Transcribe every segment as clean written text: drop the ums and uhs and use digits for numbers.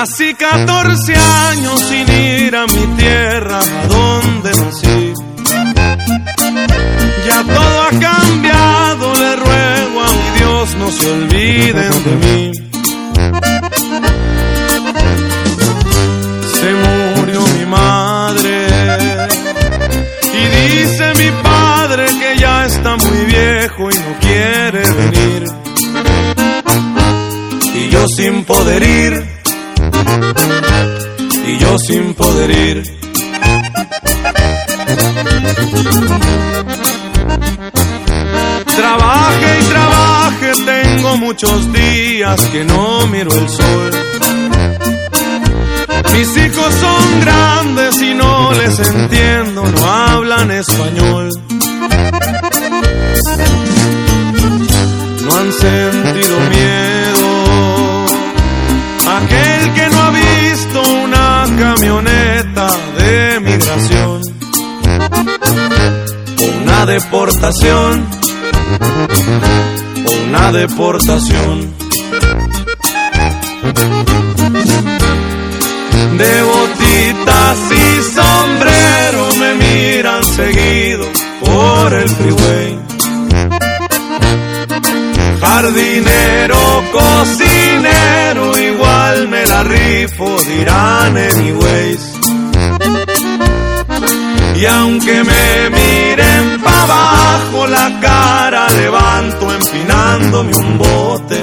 Nací 14 años sin ir a mi tierra, a donde nací. Ya todo ha cambiado, le ruego a mi Dios no se olviden de mí. Se murió mi madre y dice mi padre que ya está muy viejo y no quiere venir. Y yo sin poder ir, y yo sin poder ir. Trabaje y trabaje, tengo muchos días que no miro el sol. Mis hijos son grandes y no les entiendo, no hablan español. No han sentido miedo, aquel que no ha visto una camioneta de migración o una deportación, o una deportación. De botitas y sombrero me miran seguido por el freeway. Jardinero, cocinero, igual me la rifo, dirán anyways. Y aunque me miren pa' abajo, la cara levanto empinándome un bote.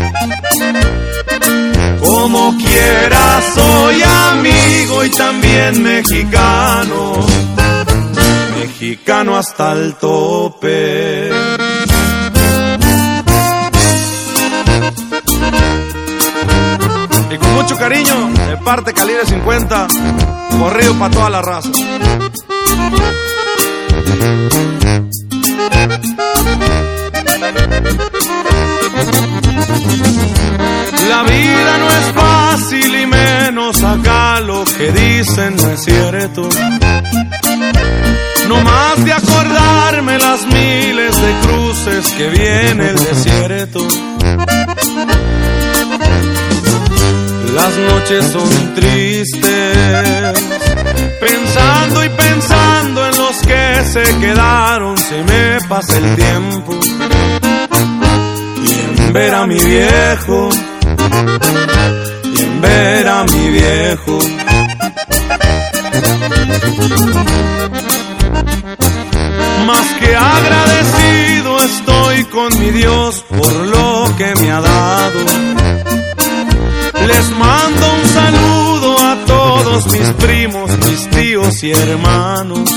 Como quiera soy amigo y también mexicano, mexicano hasta el tope. Y con mucho cariño, de parte Calibre 50, corrido pa' toda la raza. La vida no es fácil y menos acá lo que dicen no es cierto. No más de acordarme las miles de cruces que viene el desierto. Las noches son tristes, pensando y pensando en los que se quedaron, se me pasa el tiempo. Y en ver a mi viejo, y en ver a mi viejo. Más que agradecido estoy con mi Dios por lo que me ha dado. Les mando un saludo a todos mis primos, mis tíos y hermanos.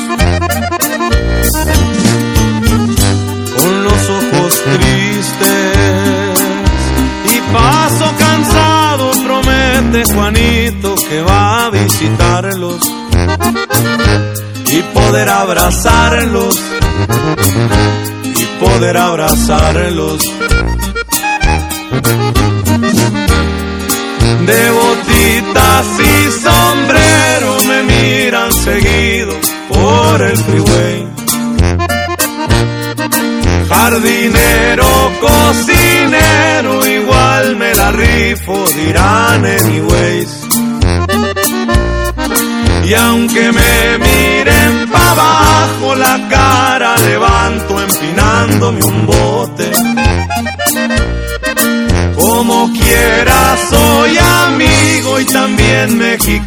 Con los ojos tristes y paso cansado, promete Juanito que va a visitarlos y poder abrazarlos, y poder abrazarlos. De botitas y sombrero me miran seguido por el freeway. Jardinero, cocinero, igual me la rifo, dirán anyways. Y aunque me miren pa' abajo, la cara levanto empinándome un bote. Como quiera soy amigo y también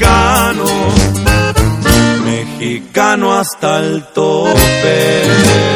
mexicano, mexicano hasta el tope.